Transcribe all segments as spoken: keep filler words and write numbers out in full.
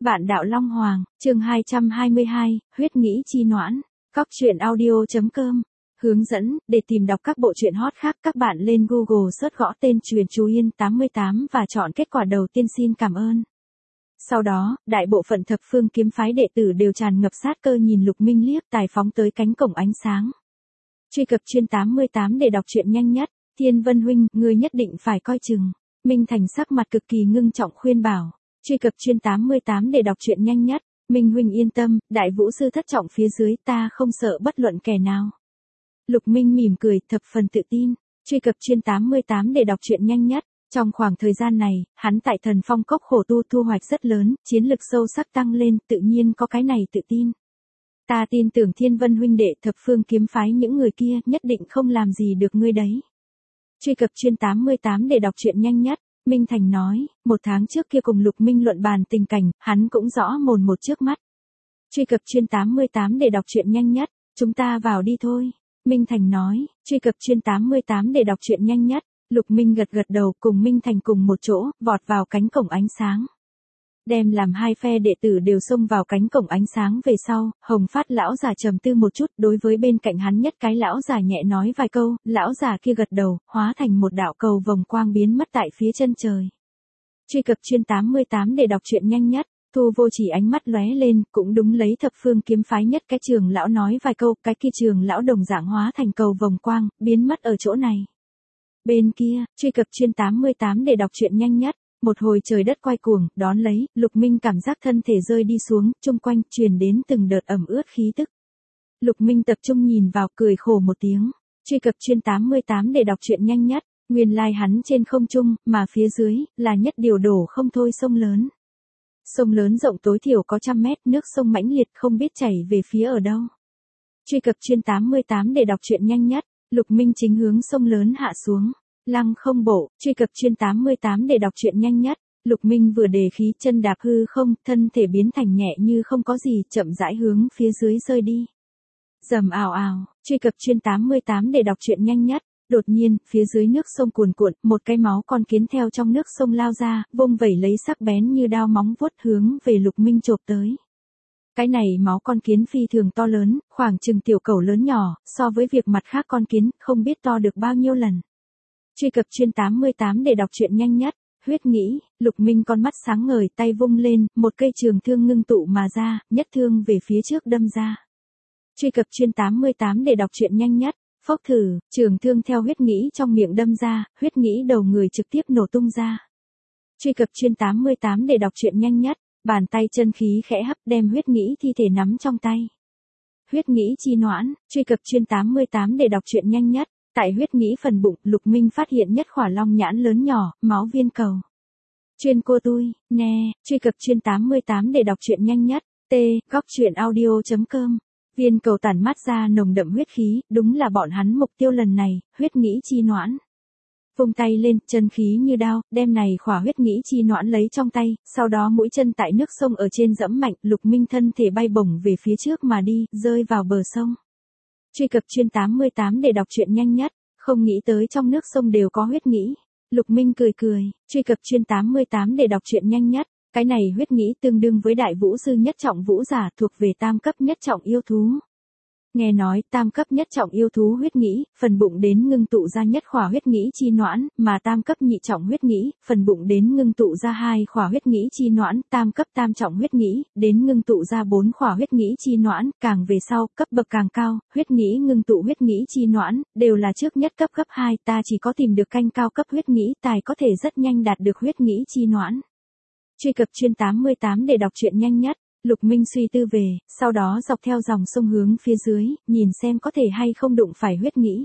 Vạn đạo Long Hoàng, chương hai trăm hai mươi hai, huyết nghĩ chi noãn. Cóc truyện audio.com. Hướng dẫn, để tìm đọc các bộ truyện hot khác các bạn lên Google search gõ tên Truyện Chú Yên tám mươi tám và chọn kết quả đầu tiên xin cảm ơn. Sau đó, đại bộ phận thập phương kiếm phái đệ tử đều tràn ngập sát cơ nhìn Lục Minh liếc tài phóng tới cánh cổng ánh sáng. Truy cập chuyên tám mươi tám để đọc truyện nhanh nhất, Thiên Vân huynh, ngươi nhất định phải coi chừng. Minh Thành sắc mặt cực kỳ ngưng trọng khuyên bảo. Truy cập chuyên tám mươi tám để đọc truyện nhanh nhất, Minh huynh yên tâm, đại vũ sư thất trọng phía dưới ta không sợ bất luận kẻ nào. Lục Minh mỉm cười, thập phần tự tin. Truy cập chuyên tám mươi tám để đọc truyện nhanh nhất. Trong khoảng thời gian này, hắn tại Thần Phong Cốc khổ tu thu hoạch rất lớn, chiến lực sâu sắc tăng lên, tự nhiên có cái này tự tin. Ta tin tưởng Thiên Vân huynh đệ thập phương kiếm phái những người kia nhất định không làm gì được ngươi đấy. Truy cập chuyên tám mươi tám để đọc truyện nhanh nhất. Minh Thành nói, một tháng trước kia cùng Lục Minh luận bàn tình cảnh, hắn cũng rõ mồn một trước mắt. Truy cập chuyên tám mươi tám để đọc truyện nhanh nhất, chúng ta vào đi thôi. Minh Thành nói, truy cập chuyên tám mươi tám để đọc truyện nhanh nhất, Lục Minh gật gật đầu cùng Minh Thành cùng một chỗ, vọt vào cánh cổng ánh sáng. Đem làm hai phe đệ tử đều xông vào cánh cổng ánh sáng về sau, Hồng Phát lão già trầm tư một chút, đối với bên cạnh hắn nhất cái lão già nhẹ nói vài câu, lão già kia gật đầu, hóa thành một đạo cầu vòng quang biến mất tại phía chân trời. Truy cập chuyên tám mươi tám để đọc truyện nhanh nhất, Thu Vô Chỉ ánh mắt lóe lên, cũng đúng lấy thập phương kiếm phái nhất cái trường lão nói vài câu, cái kia trường lão đồng dạng hóa thành cầu vòng quang, biến mất ở chỗ này. Bên kia, truy cập chuyên tám mươi tám để đọc truyện nhanh nhất. Một hồi trời đất quay cuồng, đón lấy, Lục Minh cảm giác thân thể rơi đi xuống, chung quanh truyền đến từng đợt ẩm ướt khí tức. Lục Minh tập trung nhìn vào, cười khổ một tiếng. Truy cập chuyên tám mươi tám để đọc truyện nhanh nhất, nguyên lai hắn trên không trung, mà phía dưới, là nhất điều đổ không thôi sông lớn. Sông lớn rộng tối thiểu có trăm mét, nước sông mãnh liệt không biết chảy về phía ở đâu. Truy cập chuyên tám mươi tám để đọc truyện nhanh nhất, Lục Minh chính hướng sông lớn hạ xuống. Lăng không bộ, truy cập chuyên tám mươi tám để đọc truyện nhanh nhất, Lục Minh vừa đề khí chân đạp hư không, thân thể biến thành nhẹ như không có gì, chậm rãi hướng phía dưới rơi đi. Rầm ào ào, truy cập chuyên tám mươi tám để đọc truyện nhanh nhất, đột nhiên, phía dưới nước sông cuồn cuộn, một cái máu con kiến theo trong nước sông lao ra, vung vẩy lấy sắc bén như đao móng vuốt hướng về Lục Minh chộp tới. Cái này máu con kiến phi thường to lớn, khoảng chừng tiểu cẩu lớn nhỏ, so với việc mặt khác con kiến, không biết to được bao nhiêu lần. Truy cập chuyên tám mươi tám để đọc truyện nhanh nhất, huyết nghĩ, Lục Minh con mắt sáng ngời tay vung lên, một cây trường thương ngưng tụ mà ra, nhất thương về phía trước đâm ra. Truy cập chuyên tám mươi tám để đọc truyện nhanh nhất, phốc thử, trường thương theo huyết nghĩ trong miệng đâm ra, huyết nghĩ đầu người trực tiếp nổ tung ra. Truy cập chuyên tám mươi tám để đọc truyện nhanh nhất, bàn tay chân khí khẽ hấp đem huyết nghĩ thi thể nắm trong tay. Huyết nghĩ chi noãn, truy cập chuyên tám mươi tám để đọc truyện nhanh nhất. Tại huyết nghĩ phần bụng, Lục Minh phát hiện nhất khỏa long nhãn lớn nhỏ, máu viên cầu. Chuyên cô tui, nè, truy cập chuyên tám mươi tám để đọc truyện nhanh nhất, T, cóc truyện audio.com. Viên cầu tản mát ra nồng đậm huyết khí, đúng là bọn hắn mục tiêu lần này, huyết nghĩ chi noãn. Vung tay lên, chân khí như đao, đem này khỏa huyết nghĩ chi noãn lấy trong tay, sau đó mũi chân tại nước sông ở trên dẫm mạnh, Lục Minh thân thể bay bổng về phía trước mà đi, rơi vào bờ sông. Truy cập chuyên tám mươi tám để đọc truyện nhanh nhất, không nghĩ tới trong nước sông đều có huyết nghĩ. Lục Minh cười cười, truy cập chuyên tám mươi tám để đọc truyện nhanh nhất, cái này huyết nghĩ tương đương với đại vũ sư nhất trọng vũ giả thuộc về tam cấp nhất trọng yêu thú. Nghe nói tam cấp nhất trọng yêu thú huyết nghĩ, phần bụng đến ngưng tụ ra nhất khỏa huyết nghĩ chi noãn, mà tam cấp nhị trọng huyết nghĩ, phần bụng đến ngưng tụ ra hai khỏa huyết nghĩ chi noãn, tam cấp tam trọng huyết nghĩ, đến ngưng tụ ra bốn khỏa huyết nghĩ chi noãn, càng về sau, cấp bậc càng cao, huyết nghĩ ngưng tụ huyết nghĩ chi noãn, đều là trước nhất cấp cấp hai, ta chỉ có tìm được canh cao cấp huyết nghĩ, tài có thể rất nhanh đạt được huyết nghĩ chi noãn. Truy cập chuyên tám mươi tám để đọc truyện nhanh nhất. Lục Minh suy tư về, sau đó dọc theo dòng sông hướng phía dưới, nhìn xem có thể hay không đụng phải huyết nghĩ.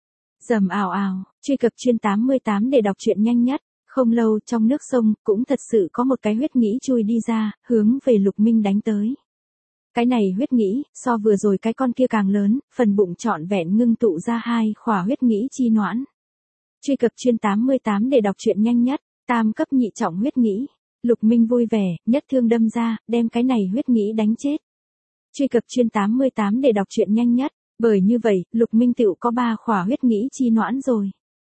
Rầm ào ào, truy cập chuyên tám mươi tám để đọc truyện nhanh nhất, không lâu trong nước sông, cũng thật sự có một cái huyết nghĩ chui đi ra, hướng về Lục Minh đánh tới. Cái này huyết nghĩ, so vừa rồi cái con kia càng lớn, phần bụng trọn vẹn ngưng tụ ra hai khỏa huyết nghĩ chi noãn. Truy cập chuyên tám mươi tám để đọc truyện nhanh nhất, tam cấp nhị trọng huyết nghĩ. Lục Minh vui vẻ, nhất thương đâm ra, đem cái này huyết nghĩ đánh chết. Truy cập chuyên tám mươi tám để đọc truyện nhanh nhất, bởi như vậy, Lục Minh tựu có ba khỏa huyết nghĩ chi noãn rồi.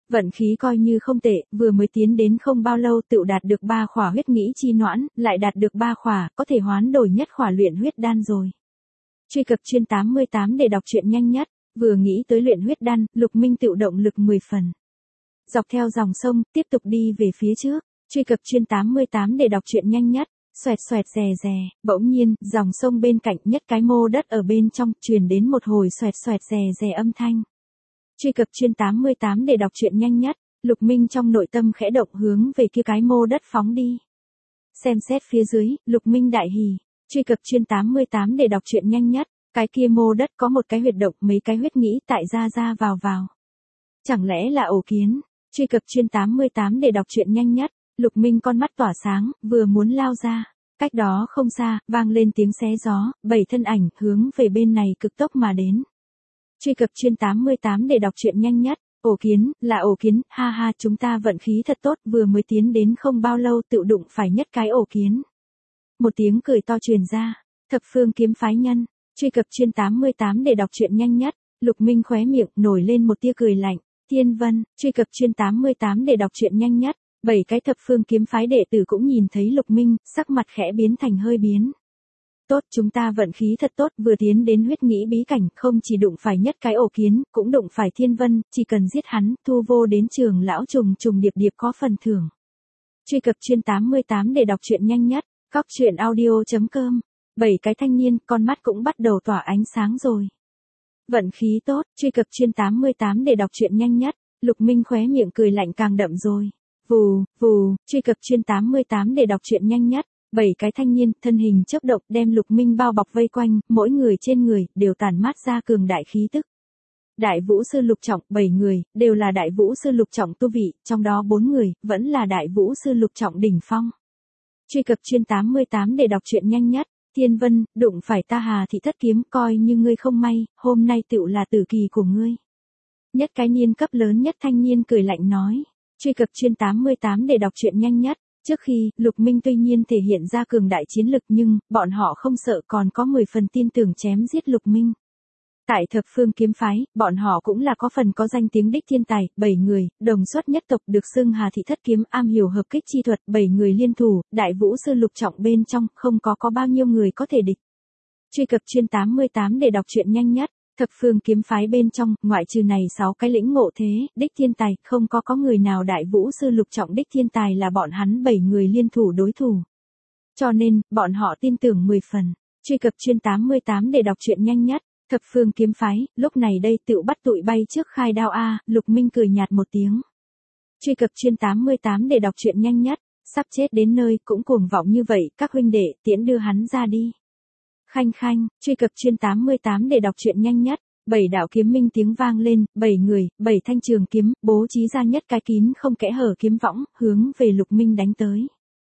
Vận khí coi như không tệ, vừa mới tiến đến không bao lâu tựu đạt được ba khỏa huyết nghĩ chi noãn, lại đạt được ba khỏa, có thể hoán đổi nhất khỏa luyện huyết đan rồi. Truy cập chuyên tám mươi tám để đọc truyện nhanh nhất, vừa nghĩ tới luyện huyết đan, Lục Minh tựu động lực mười phần. Dọc theo dòng sông, tiếp tục đi về phía trước, truy cập chuyên tám mươi tám để đọc truyện nhanh nhất, xoẹt xoẹt rè rè, bỗng nhiên, dòng sông bên cạnh nhất cái mô đất ở bên trong, truyền đến một hồi xoẹt xoẹt rè rè âm thanh. Truy cập chuyên tám mươi tám để đọc truyện nhanh nhất, Lục Minh trong nội tâm khẽ động hướng về kia cái mô đất phóng đi. Xem xét phía dưới, Lục Minh đại hỉ, truy cập chuyên tám mươi tám để đọc truyện nhanh nhất, cái kia mô đất có một cái huyệt động mấy cái huyết nghĩ tại ra ra vào vào. Chẳng lẽ là ổ kiến? Truy cập chuyên tám mươi tám để đọc truyện nhanh nhất, Lục Minh con mắt tỏa sáng, vừa muốn lao ra. Cách đó không xa, vang lên tiếng xé gió, bảy thân ảnh hướng về bên này cực tốc mà đến. Truy cập chuyên tám mươi tám để đọc truyện nhanh nhất, ổ kiến, là ổ kiến, ha ha chúng ta vận khí thật tốt vừa mới tiến đến không bao lâu tự đụng phải nhất cái ổ kiến. Một tiếng cười to truyền ra, thập phương kiếm phái nhân, truy cập chuyên tám mươi tám để đọc truyện nhanh nhất, Lục Minh khóe miệng nổi lên một tia cười lạnh, Thiên Vân, truy cập chuyên tám mươi tám để đọc truyện nhanh nhất. Bảy cái thập phương kiếm phái đệ tử cũng nhìn thấy Lục Minh, sắc mặt khẽ biến thành hơi biến. Tốt, chúng ta vận khí thật tốt, vừa tiến đến huyết nghĩ bí cảnh, không chỉ đụng phải nhất cái ổ kiến, cũng đụng phải Thiên Vân, chỉ cần giết hắn, thu vô đến trường lão trùng trùng điệp điệp có phần thưởng. Truy cập chuyên tám mươi tám để đọc truyện nhanh nhất, cóc truyện audio chấm com. Bảy cái thanh niên, con mắt cũng bắt đầu tỏa ánh sáng rồi. Vận khí tốt, truy cập chuyên tám mươi tám để đọc truyện nhanh nhất, Lục Minh khóe miệng cười lạnh càng đậm rồi. Vù, vù, truy cập chuyên tám mươi tám để đọc truyện nhanh nhất, bảy cái thanh niên, thân hình chớp động đem Lục Minh bao bọc vây quanh, mỗi người trên người, đều tản mát ra cường đại khí tức. Đại vũ sư lục trọng, bảy người, đều là đại vũ sư lục trọng tu vị, trong đó bốn người, vẫn là đại vũ sư lục trọng đỉnh phong. Truy cập chuyên tám mươi tám để đọc truyện nhanh nhất, Thiên Vân, đụng phải ta Hà Thị Thất Kiếm, coi như ngươi không may, hôm nay tựu là tử kỳ của ngươi. Nhất cái niên cấp lớn nhất thanh niên cười lạnh nói. Truy cập chuyên tám mươi tám để đọc truyện nhanh nhất, trước khi, Lục Minh tuy nhiên thể hiện ra cường đại chiến lực nhưng, bọn họ không sợ còn có mười phần tin tưởng chém giết Lục Minh. Tại thập phương kiếm phái, bọn họ cũng là có phần có danh tiếng đích thiên tài, bảy người, đồng xuất nhất tộc được xưng Hà Thị Thất Kiếm am hiểu hợp kích chi thuật, bảy người liên thủ, đại vũ sư lục trọng bên trong, không có có bao nhiêu người có thể địch. Truy cập chuyên tám mươi tám để đọc truyện nhanh nhất. Thập phương kiếm phái bên trong, ngoại trừ này sáu cái lĩnh ngộ thế, đích thiên tài, không có có người nào đại vũ sư lục trọng đích thiên tài là bọn hắn bảy người liên thủ đối thủ. Cho nên, bọn họ tin tưởng mười phần. Truy cập chuyên tám mươi tám để đọc truyện nhanh nhất. Thập phương kiếm phái, lúc này đây tựu bắt tụi bay trước khai đao a, Lục Minh cười nhạt một tiếng. Truy cập chuyên tám mươi tám để đọc truyện nhanh nhất. Sắp chết đến nơi, cũng cuồng vọng như vậy, các huynh đệ, tiễn đưa hắn ra đi. Khanh khanh, truy cập chuyên tám mươi tám để đọc truyện nhanh nhất, bảy đạo kiếm minh tiếng vang lên, bảy người, bảy thanh trường kiếm, bố trí ra nhất cái kín không kẽ hở kiếm võng, hướng về Lục Minh đánh tới.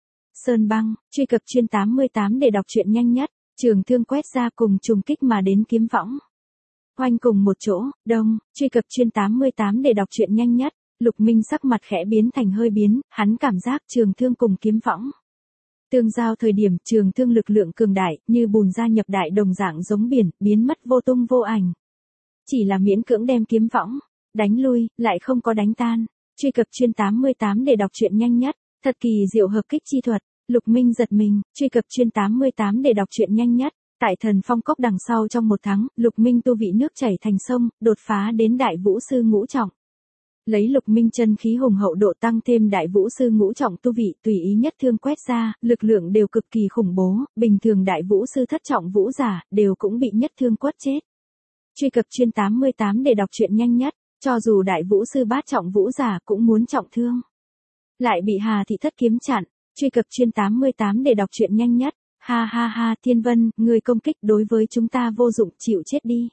Sơn băng, truy cập chuyên tám mươi tám để đọc truyện nhanh nhất, trường thương quét ra cùng trùng kích mà đến kiếm võng. Hoành cùng một chỗ, đông, truy cập chuyên tám mươi tám để đọc truyện nhanh nhất, Lục Minh sắc mặt khẽ biến thành hơi biến, hắn cảm giác trường thương cùng kiếm võng. Tương giao thời điểm trường thương lực lượng cường đại, như bùn gia nhập đại đồng dạng giống biển, biến mất vô tung vô ảnh. Chỉ là miễn cưỡng đem kiếm võng, đánh lui, lại không có đánh tan. Truy cập chuyên tám mươi tám để đọc truyện nhanh nhất, thật kỳ diệu hợp kích chi thuật, Lục Minh giật mình, truy cập chuyên tám mươi tám để đọc truyện nhanh nhất. Tại Thần Phong Cốc đằng sau trong một tháng, Lục Minh tu vị nước chảy thành sông, đột phá đến đại vũ sư ngũ trọng. Lấy Lục Minh chân khí hùng hậu độ tăng thêm đại vũ sư ngũ trọng tu vị tùy ý nhất thương quét ra, lực lượng đều cực kỳ khủng bố, bình thường đại vũ sư thất trọng vũ giả, đều cũng bị nhất thương quất chết. Truy cập chuyên tám mươi tám để đọc truyện nhanh nhất, cho dù đại vũ sư bát trọng vũ giả cũng muốn trọng thương. Lại bị Hà Thị Thất Kiếm chặn, truy cập chuyên tám mươi tám để đọc truyện nhanh nhất, ha ha ha Thiên Vân, người công kích đối với chúng ta vô dụng chịu chết đi.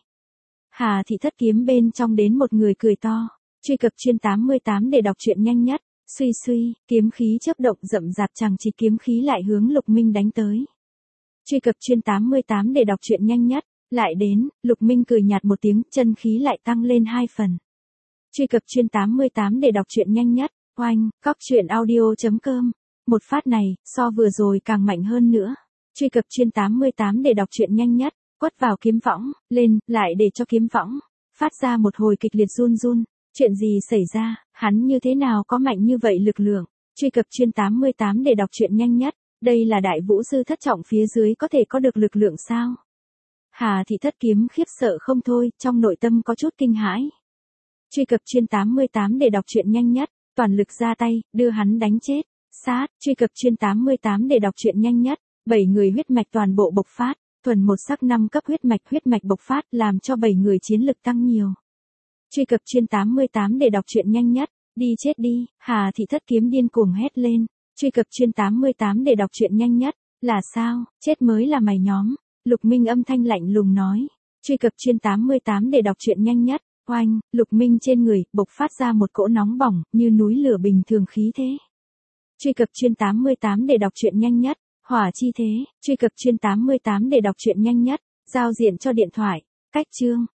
Hà Thị Thất Kiếm bên trong đến một người cười to. Truy cập chuyên tám mươi tám để đọc truyện nhanh nhất, suy suy, kiếm khí chớp động rậm rạp chằng chịt kiếm khí lại hướng Lục Minh đánh tới. Truy cập chuyên tám mươi tám để đọc truyện nhanh nhất, lại đến, Lục Minh cười nhạt một tiếng, chân khí lại tăng lên hai phần. Truy cập chuyên tám mươi tám để đọc truyện nhanh nhất, oanh, cóc truyện audio chấm com. Một phát này, so vừa rồi càng mạnh hơn nữa. Truy cập chuyên tám mươi tám để đọc truyện nhanh nhất, quất vào kiếm võng, lên, lại để cho kiếm võng phát ra một hồi kịch liệt run run. Chuyện gì xảy ra, hắn như thế nào có mạnh như vậy lực lượng? Truy cập chuyên tám mươi tám để đọc truyện nhanh nhất. Đây là đại vũ sư thất trọng phía dưới có thể có được lực lượng sao? Hà Thị Thất Kiếm khiếp sợ không thôi, trong nội tâm có chút kinh hãi. Truy cập chuyên tám mươi tám để đọc truyện nhanh nhất, toàn lực ra tay, đưa hắn đánh chết. Sát, truy cập chuyên tám mươi tám để đọc truyện nhanh nhất, bảy người huyết mạch toàn bộ bộc phát, thuần một sắc năm cấp huyết mạch huyết mạch bộc phát làm cho bảy người chiến lực tăng nhiều. Truy cập chuyên tám mươi tám để đọc truyện nhanh nhất, đi chết đi, Hà Thị Thất Kiếm điên cuồng hét lên. Truy cập chuyên tám mươi tám để đọc truyện nhanh nhất, là sao, chết mới là mày nhóm. Lục Minh âm thanh lạnh lùng nói. Truy cập chuyên tám mươi tám để đọc truyện nhanh nhất, oanh, Lục Minh trên người, bộc phát ra một cỗ nóng bỏng, như núi lửa bình thường khí thế. Truy cập chuyên tám mươi tám để đọc truyện nhanh nhất, hỏa chi thế, truy cập chuyên tám mươi tám để đọc truyện nhanh nhất, giao diện cho điện thoại, cách chương.